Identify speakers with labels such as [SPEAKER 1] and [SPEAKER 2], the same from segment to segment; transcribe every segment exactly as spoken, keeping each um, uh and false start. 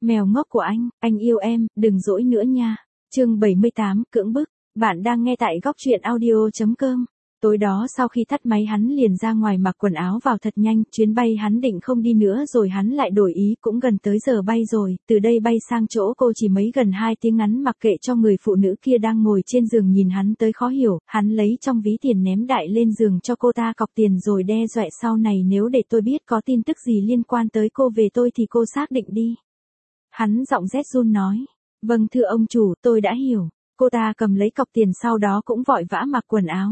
[SPEAKER 1] Mèo ngốc của anh, anh yêu em, đừng dỗi nữa nha. Chương bảy mươi tám, cưỡng bức. Bạn đang nghe tại góc truyện audio chấm com. Tối đó sau khi tắt máy hắn liền ra ngoài mặc quần áo vào thật nhanh, chuyến bay hắn định không đi nữa rồi hắn lại đổi ý, cũng gần tới giờ bay rồi, từ đây bay sang chỗ cô chỉ mấy gần hai tiếng ngắn, mặc kệ cho người phụ nữ kia đang ngồi trên giường nhìn hắn tới khó hiểu, hắn lấy trong ví tiền ném đại lên giường cho cô ta cọc tiền rồi đe dọa sau này nếu để tôi biết có tin tức gì liên quan tới cô về tôi thì cô xác định đi. Hắn giọng rét run nói, vâng thưa ông chủ, tôi đã hiểu. Cô ta cầm lấy cọc tiền sau đó cũng vội vã mặc quần áo.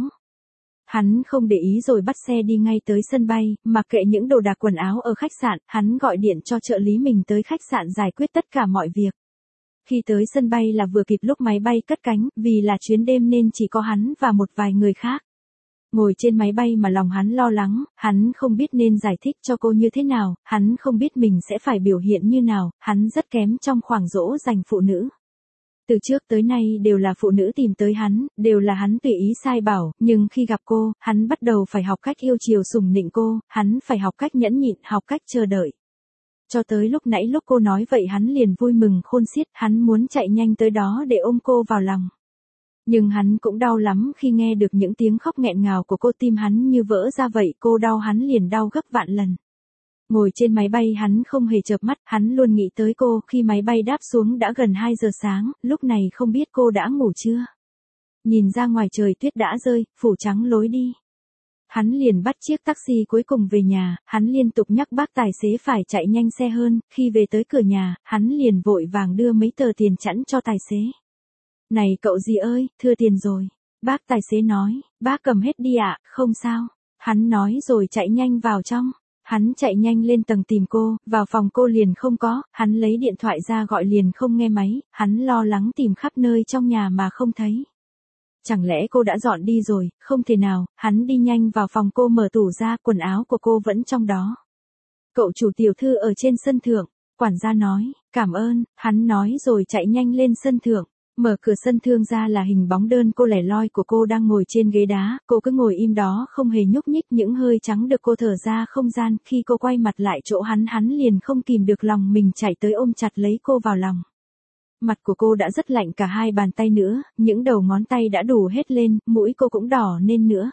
[SPEAKER 1] Hắn không để ý rồi bắt xe đi ngay tới sân bay, mặc kệ những đồ đạc quần áo ở khách sạn, hắn gọi điện cho trợ lý mình tới khách sạn giải quyết tất cả mọi việc. Khi tới sân bay là vừa kịp lúc máy bay cất cánh, vì là chuyến đêm nên chỉ có hắn và một vài người khác. Ngồi trên máy bay mà lòng hắn lo lắng, hắn không biết nên giải thích cho cô như thế nào, hắn không biết mình sẽ phải biểu hiện như nào, hắn rất kém trong khoảng dỗ dành phụ nữ. Từ trước tới nay đều là phụ nữ tìm tới hắn, đều là hắn tùy ý sai bảo, nhưng khi gặp cô, hắn bắt đầu phải học cách yêu chiều sủng nịnh cô, hắn phải học cách nhẫn nhịn, học cách chờ đợi. Cho tới lúc nãy lúc cô nói vậy hắn liền vui mừng khôn xiết, hắn muốn chạy nhanh tới đó để ôm cô vào lòng. Nhưng hắn cũng đau lắm khi nghe được những tiếng khóc nghẹn ngào của cô, tim hắn như vỡ ra vậy, cô đau hắn liền đau gấp vạn lần. Ngồi trên máy bay hắn không hề chợp mắt, hắn luôn nghĩ tới cô, khi máy bay đáp xuống đã gần hai giờ sáng, lúc này không biết cô đã ngủ chưa. Nhìn ra ngoài trời tuyết đã rơi, phủ trắng lối đi. Hắn liền bắt chiếc taxi cuối cùng về nhà, hắn liên tục nhắc bác tài xế phải chạy nhanh xe hơn, khi về tới cửa nhà, hắn liền vội vàng đưa mấy tờ tiền chẵn cho tài xế. Này cậu gì ơi, thưa tiền rồi. Bác tài xế nói, bác cầm hết đi ạ, không sao. Hắn nói rồi chạy nhanh vào trong. Hắn chạy nhanh lên tầng tìm cô, vào phòng cô liền không có, hắn lấy điện thoại ra gọi liền không nghe máy, hắn lo lắng tìm khắp nơi trong nhà mà không thấy. Chẳng lẽ cô đã dọn đi rồi, không thể nào, hắn đi nhanh vào phòng cô mở tủ ra, quần áo của cô vẫn trong đó. Cậu chủ tiểu thư ở trên sân thượng, quản gia nói, cảm ơn, hắn nói rồi chạy nhanh lên sân thượng. Mở cửa sân thượng ra là hình bóng đơn cô lẻ loi của cô đang ngồi trên ghế đá, cô cứ ngồi im đó không hề nhúc nhích, những hơi trắng được cô thở ra không gian, khi cô quay mặt lại chỗ hắn hắn liền không kìm được lòng mình chạy tới ôm chặt lấy cô vào lòng. Mặt của cô đã rất lạnh cả hai bàn tay nữa, những đầu ngón tay đã đủ hết lên, mũi cô cũng đỏ nên nữa.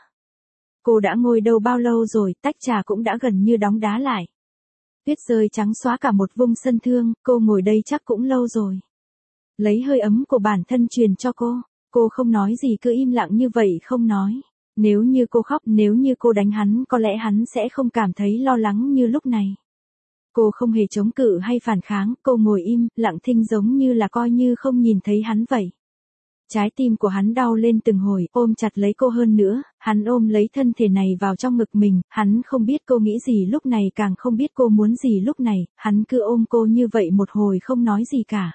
[SPEAKER 1] Cô đã ngồi đâu bao lâu rồi, tách trà cũng đã gần như đóng đá lại. Tuyết rơi trắng xóa cả một vùng sân thượng, cô ngồi đây chắc cũng lâu rồi. Lấy hơi ấm của bản thân truyền cho cô, cô không nói gì cứ im lặng như vậy không nói. Nếu như cô khóc, nếu như cô đánh hắn có lẽ hắn sẽ không cảm thấy lo lắng như lúc này. Cô không hề chống cự hay phản kháng, cô ngồi im, lặng thinh giống như là coi như không nhìn thấy hắn vậy. Trái tim của hắn đau lên từng hồi, ôm chặt lấy cô hơn nữa, hắn ôm lấy thân thể này vào trong ngực mình, hắn không biết cô nghĩ gì lúc này, càng không biết cô muốn gì lúc này, hắn cứ ôm cô như vậy một hồi không nói gì cả.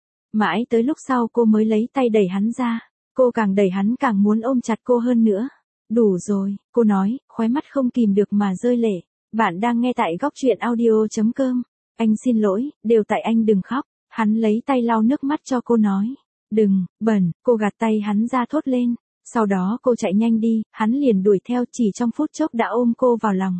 [SPEAKER 1] Mãi tới lúc sau cô mới lấy tay đẩy hắn ra, cô càng đẩy hắn càng muốn ôm chặt cô hơn nữa. Đủ rồi, cô nói, khóe mắt không kìm được mà rơi lệ. Bạn đang nghe tại góc truyện audio chấm com. Anh xin lỗi, đều tại anh, đừng khóc. Hắn lấy tay lau nước mắt cho cô nói. Đừng, bẩn, cô gạt tay hắn ra thốt lên. Sau đó cô chạy nhanh đi, hắn liền đuổi theo, chỉ trong phút chốc đã ôm cô vào lòng.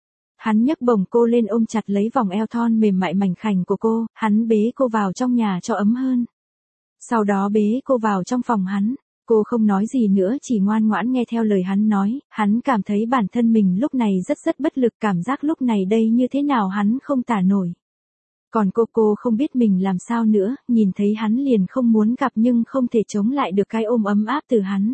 [SPEAKER 1] Hắn nhấc bổng cô lên ôm chặt lấy vòng eo thon mềm mại mảnh khảnh của cô, hắn bế cô vào trong nhà cho ấm hơn. Sau đó bế cô vào trong phòng hắn, cô không nói gì nữa chỉ ngoan ngoãn nghe theo lời hắn nói, hắn cảm thấy bản thân mình lúc này rất rất bất lực, cảm giác lúc này đây như thế nào hắn không tả nổi. Còn cô cô không biết mình làm sao nữa, nhìn thấy hắn liền không muốn gặp nhưng không thể chống lại được cái ôm ấm áp từ hắn.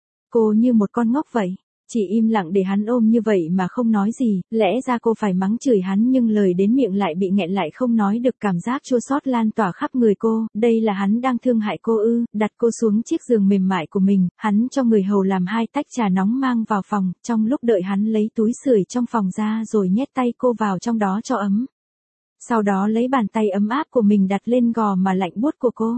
[SPEAKER 1] Cô như một con ngốc vậy. Chỉ im lặng để hắn ôm như vậy mà không nói gì, lẽ ra cô phải mắng chửi hắn nhưng lời đến miệng lại bị nghẹn lại không nói được, cảm giác chua xót lan tỏa khắp người cô, đây là hắn đang thương hại cô ư, đặt cô xuống chiếc giường mềm mại của mình, hắn cho người hầu làm hai tách trà nóng mang vào phòng, trong lúc đợi hắn lấy túi sưởi trong phòng ra rồi nhét tay cô vào trong đó cho ấm. Sau đó lấy bàn tay ấm áp của mình đặt lên gò mà lạnh buốt của cô.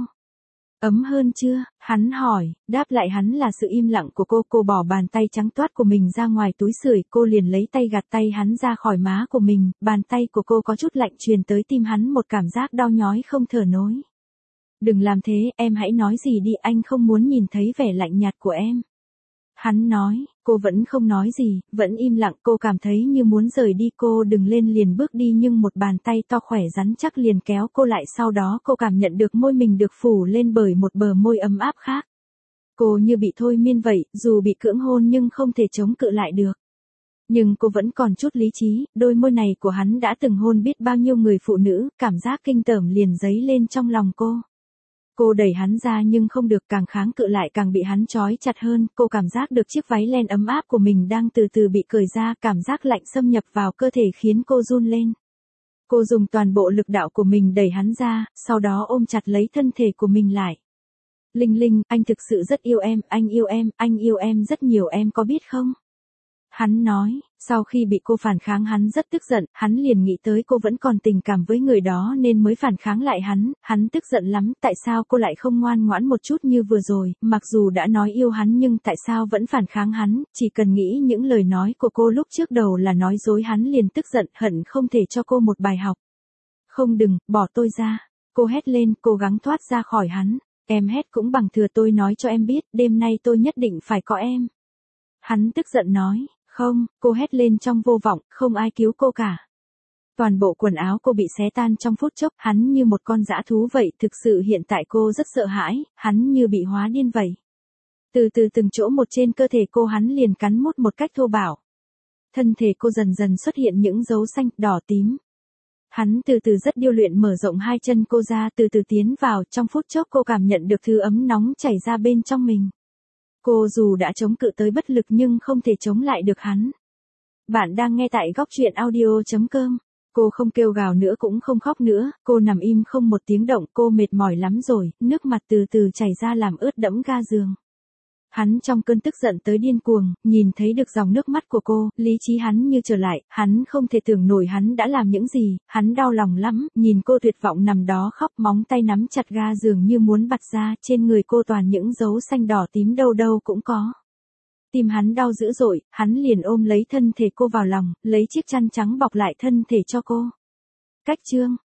[SPEAKER 1] Ấm hơn chưa? Hắn hỏi, đáp lại hắn là sự im lặng của cô. Cô bỏ bàn tay trắng toát của mình ra ngoài túi sưởi, cô liền lấy tay gạt tay hắn ra khỏi má của mình, bàn tay của cô có chút lạnh truyền tới tim hắn một cảm giác đau nhói không thở nổi. Đừng làm thế, em hãy nói gì đi, anh không muốn nhìn thấy vẻ lạnh nhạt của em. Hắn nói, Cô vẫn không nói gì, vẫn im lặng, cô cảm thấy như muốn rời đi, cô đừng lên liền bước đi nhưng một bàn tay to khỏe rắn chắc liền kéo cô lại, sau đó cô cảm nhận được môi mình được phủ lên bởi một bờ môi ấm áp khác. Cô như bị thôi miên vậy, dù bị cưỡng hôn nhưng không thể chống cự lại được. Nhưng cô vẫn còn chút lý trí, đôi môi này của hắn đã từng hôn biết bao nhiêu người phụ nữ, cảm giác kinh tởm liền dấy lên trong lòng cô. Cô đẩy hắn ra nhưng không được, càng kháng cự lại càng bị hắn trói chặt hơn, cô cảm giác được chiếc váy len ấm áp của mình đang từ từ bị cởi ra, cảm giác lạnh xâm nhập vào cơ thể khiến cô run lên. Cô dùng toàn bộ lực đạo của mình đẩy hắn ra, sau đó ôm chặt lấy thân thể của mình lại. Linh Linh, anh thực sự rất yêu em, anh yêu em, anh yêu em rất nhiều, em có biết không? Hắn nói, sau khi bị cô phản kháng hắn rất tức giận, hắn liền nghĩ tới cô vẫn còn tình cảm với người đó nên mới phản kháng lại hắn, hắn tức giận lắm, tại sao cô lại không ngoan ngoãn một chút như vừa rồi, mặc dù đã nói yêu hắn nhưng tại sao vẫn phản kháng hắn, chỉ cần nghĩ những lời nói của cô lúc trước đầu là nói dối hắn liền tức giận, hận không thể cho cô một bài học. Không đừng, bỏ tôi ra, cô hét lên, cố gắng thoát ra khỏi hắn, em hét cũng bằng thừa, tôi nói cho em biết, đêm nay tôi nhất định phải có em. Hắn tức giận nói. Không, cô hét lên trong vô vọng, không ai cứu cô cả. Toàn bộ quần áo cô bị xé tan trong phút chốc, hắn như một con dã thú vậy, thực sự hiện tại cô rất sợ hãi, hắn như bị hóa điên vậy. Từ từ từng chỗ một trên cơ thể cô hắn liền cắn mút một cách thô bạo. Thân thể cô dần dần xuất hiện những dấu xanh, đỏ tím. Hắn từ từ rất điêu luyện mở rộng hai chân cô ra, từ từ tiến vào, trong phút chốc cô cảm nhận được thứ ấm nóng chảy ra bên trong mình. Cô dù đã chống cự tới bất lực nhưng không thể chống lại được hắn. Bạn đang nghe tại góc truyện audio chấm com. Cô không kêu gào nữa cũng không khóc nữa, cô nằm im không một tiếng động, cô mệt mỏi lắm rồi, nước mặt từ từ chảy ra làm ướt đẫm ga giường. Hắn trong cơn tức giận tới điên cuồng, nhìn thấy được dòng nước mắt của cô, lý trí hắn như trở lại, hắn không thể tưởng nổi hắn đã làm những gì, hắn đau lòng lắm, nhìn cô tuyệt vọng nằm đó khóc, móng tay nắm chặt ga giường như muốn bật ra, trên người cô toàn những dấu xanh đỏ tím đâu đâu cũng có. Tim hắn đau dữ dội, hắn liền ôm lấy thân thể cô vào lòng, lấy chiếc chăn trắng bọc lại thân thể cho cô. Cách chương